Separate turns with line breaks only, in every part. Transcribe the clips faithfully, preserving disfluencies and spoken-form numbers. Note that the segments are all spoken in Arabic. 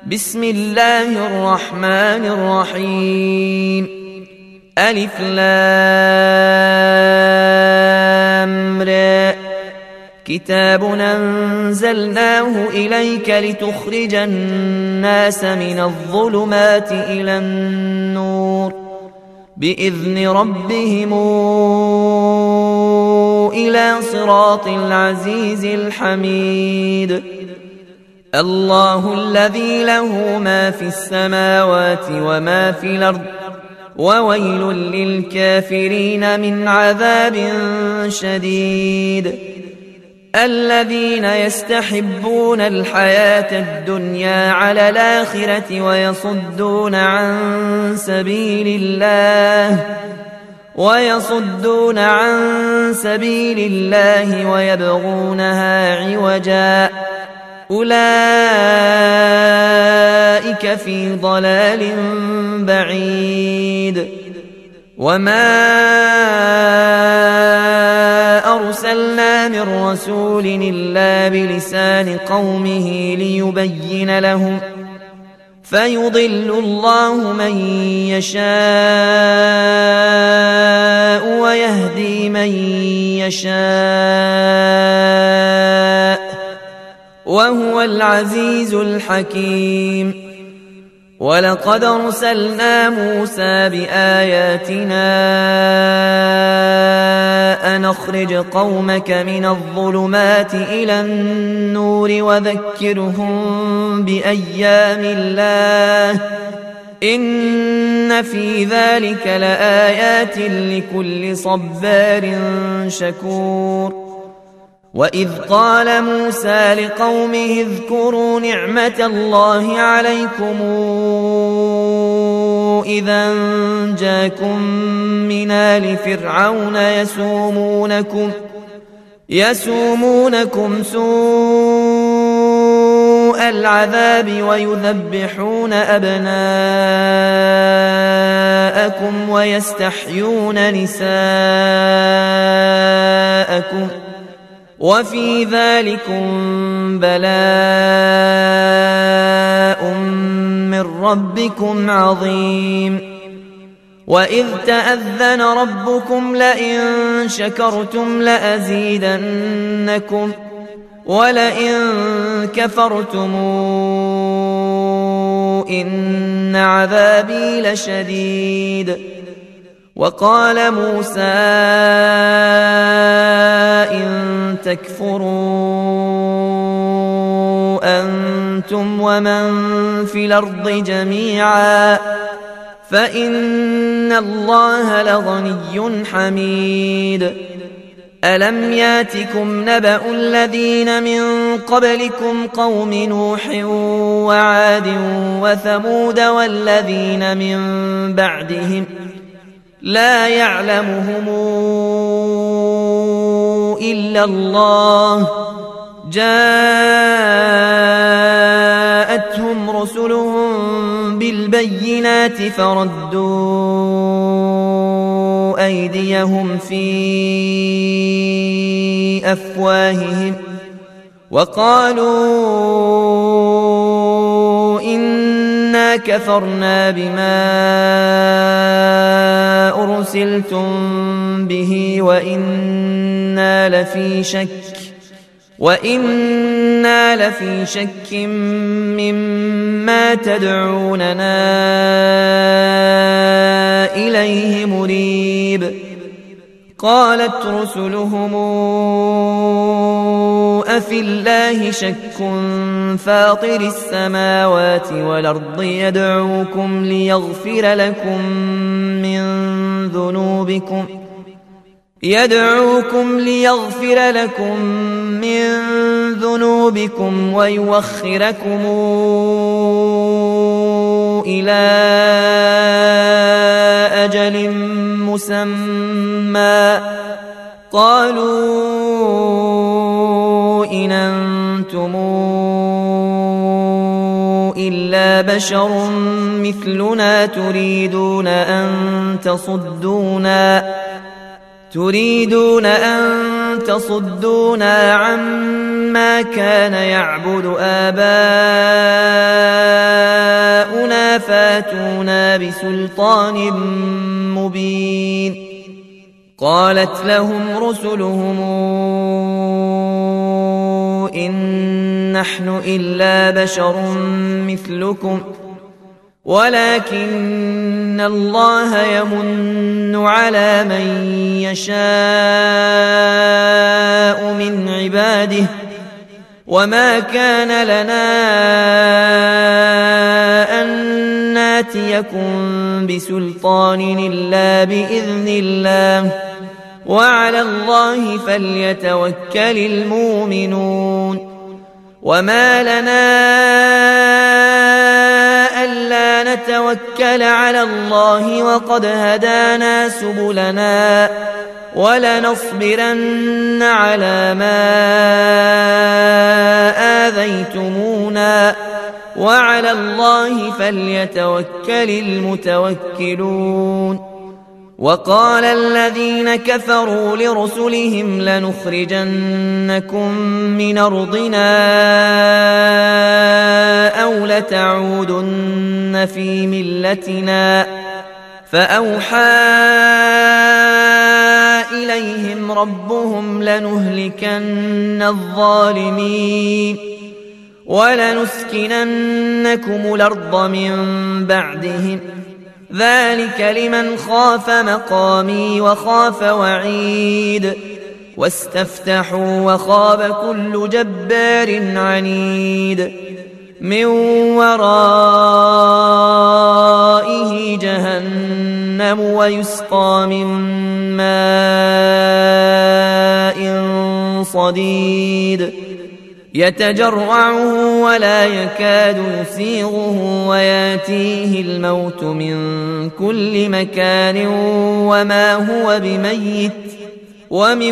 بسم الله الرحمن الرحيم. ألف لام را. كتاب أنزلناه إليك لتخرج الناس من الظلمات إلى النور بإذن ربهم إلى صراط العزيز الحميد. الله الذي له ما في السماوات وما في الأرض وويل للكافرين من عذاب شديد. الذين يستحبون الحياة الدنيا على الآخرة ويصدون عن سبيل الله ويصدون عن سبيل الله ويبغونها عوجا أولئك في ضلال بعيد. وما أرسلنا من رسول إلا بلسان قومه ليبين لهم فيضل الله من يشاء ويهدي من يشاء وهو العزيز الحكيم. ولقد أرسلنا موسى بآياتنا أن أخرج قومك من الظلمات إلى النور وذكرهم بأيام الله إن في ذلك لآيات لكل صبار شكور. وإذ قال موسى لقومه اذكروا نعمة الله عليكم إذا جاءكم من آل فرعون يسومونكم يسومونكم سوء العذاب ويذبحون أبناءكم ويستحيون نساءكم وفي ذلكم بلاء من ربكم عظيم. وإذ تأذن ربكم لئن شكرتم لأزيدنكم ولئن كفرتم إن عذابي لشديد. وقال موسى إن تكفروا أنتم ومن في الأرض جميعا فإن الله لغني حميد. ألم ياتكم نبأ الذين من قبلكم قوم نوح وعاد وثمود والذين من بعدهم لا يعلمهم إلا الله جاءتهم رسلهم بالبينات فردوا أيديهم في أفواههم وقالوا إنا كفرنا بما أرسلتم به وإنا لفي شك وإنا لفي شك مما تدعوننا إليه مريب. قالت رسلهم أفي الله شك فاطر السماوات والأرض يدعوكم ليغفر لكم من ذنوبكم يدعوكم ليغفر لكم من ذنوبكم ويوخركم إلى أجل مسمى قالوا إن أنتم إلا بشر مثلنا تريدون أن تصدونا تريدون أن تصدونا عما كان يعبد آباؤنا بسلطان مبين. قالت لهم رسلهم إن نحن إلا بشر مثلكم ولكن الله يمن على من يشاء من عباده وما كان لنا أن ناتيكم بسلطان إلا بإذن الله وعلى الله فليتوكل المؤمنون. وما لنا ألا نتوكل على الله وقد هدانا سبلنا ولنصبرن على ما آذيتمونا وعلى الله فليتوكل المتوكلون. وقال الذين كفروا لرسلهم لنخرجنكم من أرضنا أو لتعودن في ملتنا فأوحى إليهم ربهم لنهلكن الظالمين ولنسكننكم الأرض من بعدهم ذلك لمن خاف مقامي وخاف وعيد. واستفتحوا وخاب كل جبار عنيد من ورائه جهنم ويسقى من ماء صديد يتجرعه ولا يكاد يسيغه وياتيه الموت من كل مكان وما هو بميت ومن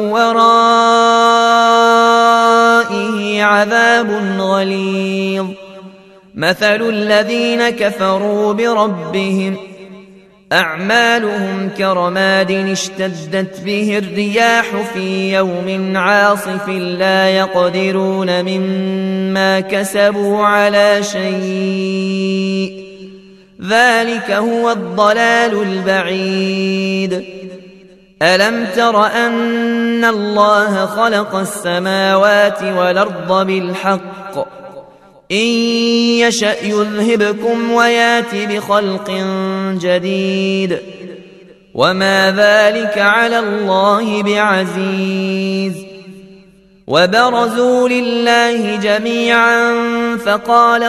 ورائه عذاب غليظ. مثل الذين كفروا بربهم أعمالهم كرماد اشتدت به الرياح في يوم عاصف لا يقدرون مما كسبوا على شيء ذلك هو الضلال البعيد. ألم تر أن الله خلق السماوات والأرض بالحق إن يشأ يذهبكم ويات بخلق جديد وما ذلك على الله بعزيز. وبرزوا لله جميعا فقال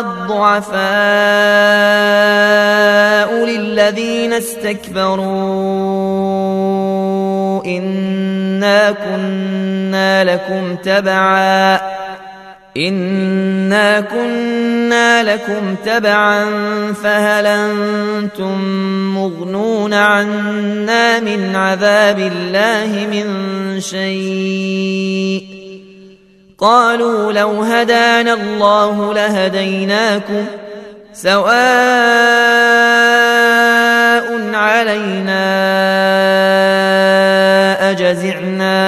الضعفاء للذين استكبروا إنا كنا لكم تبعا إنا كنا لكم تبعا فهل أنتم مغنون عنا من عذاب الله من شيء قالوا لو هدانا الله لهديناكم سواء علينا أجزعنا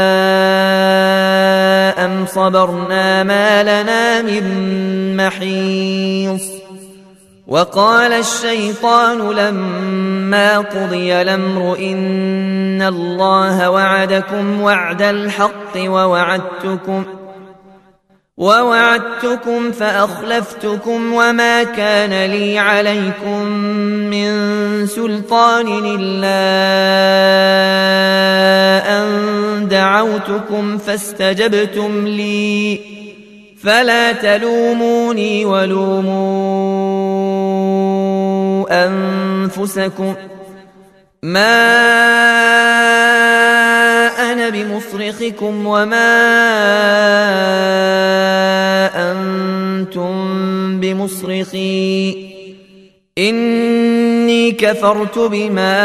أم صبرنا ما لنا من محيص. وقال الشيطان لما قضي الأمر إن الله وعدكم وعد الحق ووعدتكم ووعدتكم فأخلفتكم وما كان لي عليكم من سلطان إلا أن دعوتكم فاستجبتم لي فلا تلوموني ولوموا أنفسكم ما أنا بمصرخكم وما أنتم بمصرخي إني كفرت بما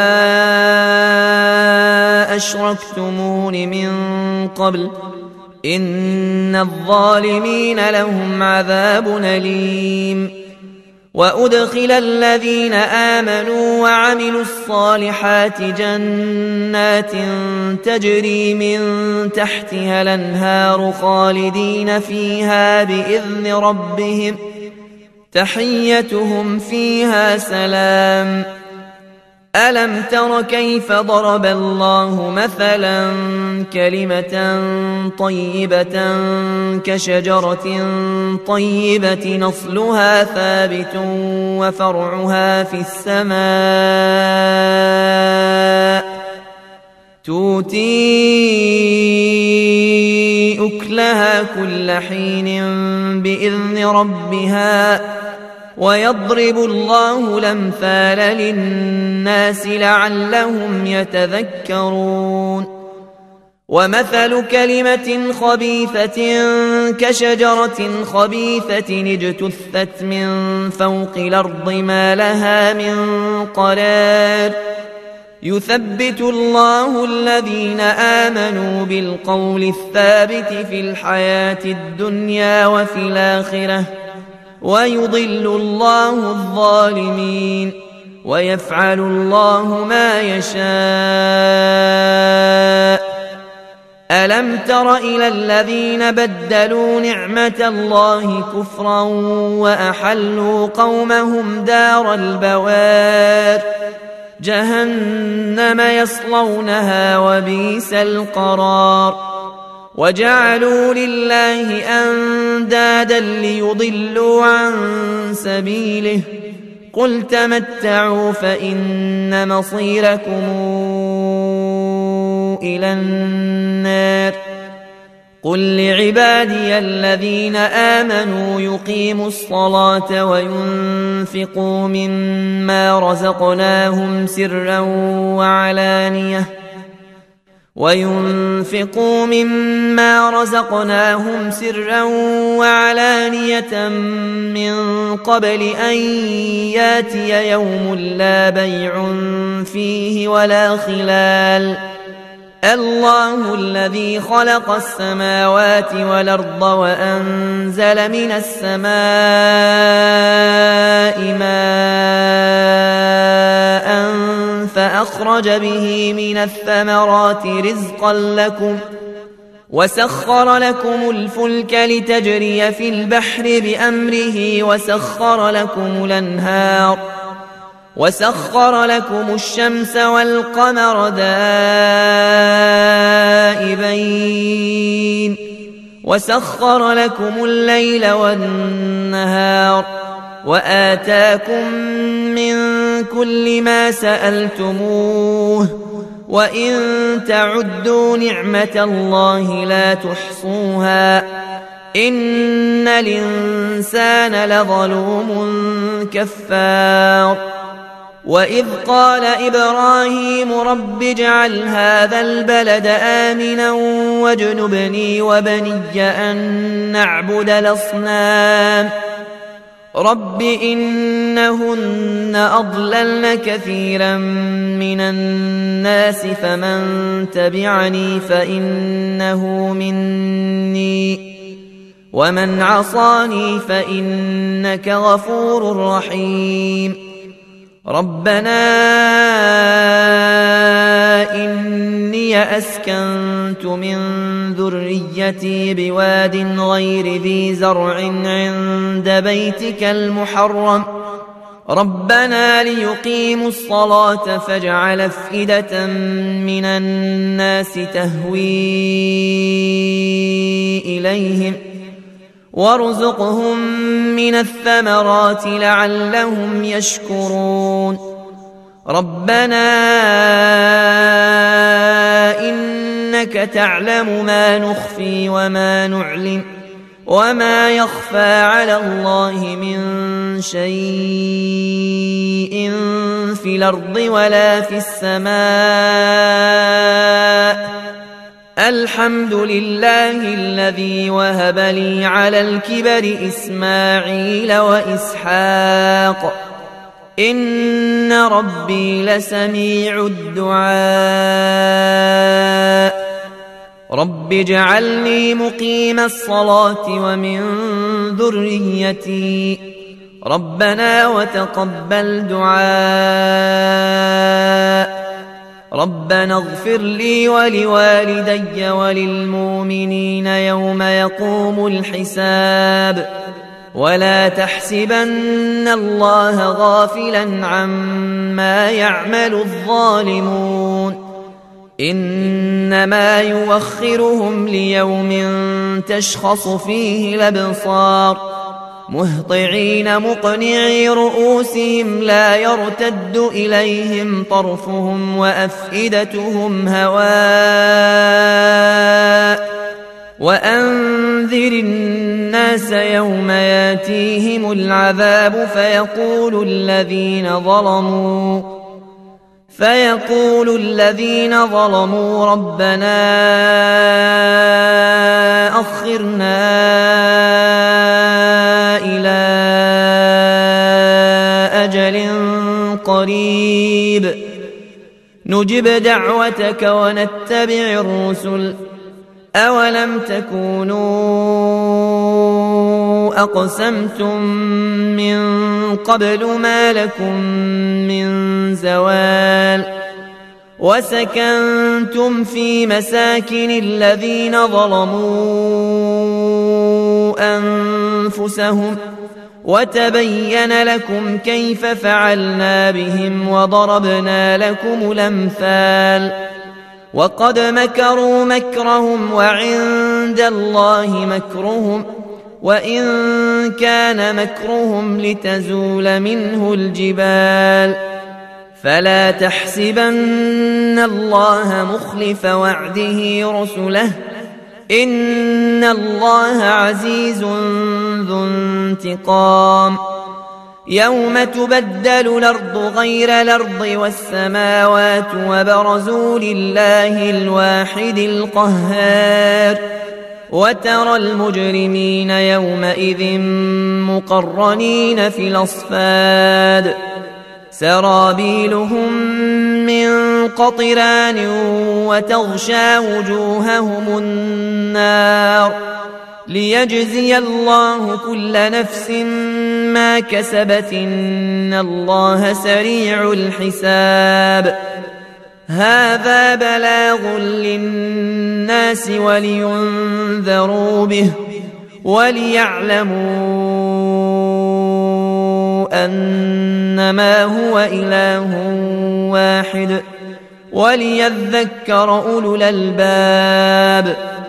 أشركتمون من قبل إن الظالمين لهم عذاب أليم. وأدخل الذين آمنوا وعملوا الصالحات جنات تجري من تحتها الأنهار خالدين فيها بإذن ربهم تحيتهم فيها سلام. ألم تر كيف ضرب الله مثلا كلمة طيبة كشجرة طيبة نصلها ثابت وفرعها في السماء تؤتي أكلها كل حين بإذن ربها ويضرب الله الأمثال للناس لعلهم يتذكرون. ومثل كلمة خبيثة كشجرة خبيثة اجتثت من فوق الأرض ما لها من قرار يثبت الله الذين آمنوا بالقول الثابت في الحياة الدنيا وفي الآخرة ويضل الله الظالمين ويفعل الله ما يشاء. ألم تر إلى الذين بدلوا نعمة الله كفرا وأحلوا قومهم دار البوار جهنم يصلونها وبئس القرار. وجعلوا لله أندادا ليضلوا عن سبيله قل تمتعوا فإن مصيركم إلى النار. قل لعبادي الذين آمنوا يقيموا الصلاة وينفقوا مما رزقناهم سرا وعلانية وينفقوا مما رزقناهم سرا وعلانية من قبل أن ياتي يوم لا بيع فيه ولا خلال. الله الذي خلق السماوات والأرض وأنزل من السماء ماء فأخرج به من الثمرات رزقا لكم وسخر لكم الفلك لتجري في البحر بأمره وسخر لكم الأنهار وسخر لكم الشمس والقمر دائبين وسخر لكم الليل والنهار وآتاكم من كل ما سألتموه وإن تعدوا نعمة الله لا تحصوها إن الإنسان لظلوم كفار. وإذ قال إبراهيم رب اجعل هذا البلد آمنا واجنبني وبني أن نعبد الأصنام رب إنهن أضللن كثيرا من الناس فمن تبعني فإنه مني ومن عصاني فإنك غفور رحيم. ربنا إني أسكنت من ذريتي بواد غير ذي زرع عند بيتك المحرم ربنا ليقيموا الصلاة فاجعل أفئدة من الناس تهوي إليهم وارزقهم من الثمرات لعلهم يشكرون. ربنا إنك تعلم ما نخفي وما نعلن وما يخفى على الله من شيء في الأرض ولا في السماء الحمد لله الذي وهب لي على الكبر إسماعيل وإسحاق إن ربي لسميع الدعاء. رب اجعلني مقيم الصلاة ومن ذريتي ربنا وتقبل دعاء. ربنا اغفر لي ولوالدي وللمؤمنين يوم يقوم الحساب ولا تحسبن الله غافلا عما يعمل الظالمون إنما يوخرهم ليوم تشخص فيه الأبصار مهطعين مقنعي رؤوسهم لا يرتد إليهم طرفهم وأفئدتهم هواء وأنذر الناس يوم ياتيهم العذاب فيقول الذين ظلموا فيقول الذين ظلموا ربنا أخرنا إلى أجل قريب نجب دعوتك ونتبع الرسل أولم تكونوا أقسمتم من قبل ما لكم من زوال وسكنتم في مساكن الذين ظلموا أنفسهم وتبين لكم كيف فعلنا بهم وضربنا لكم الأمثال وقد مكروا مكرهم وعند الله مكرهم وإن كان مكرهم لتزول منه الجبال فلا تحسبن الله مخلف وعده رسله إن الله عزيز ذو انتقام يوم تبدل الأرض غير الأرض والسماوات وبرزوا لله الواحد القهار وترى المجرمين يومئذ مقرنين في الأصفاد سرابيلهم من قطران وتغشى وجوههم النار ليجزي الله كل نفس ما كسبت إن الله سريع الحساب هذا بلاغ للناس ولينذروا به وليعلموا أنما هو إله واحد وليذكر أولو الألباب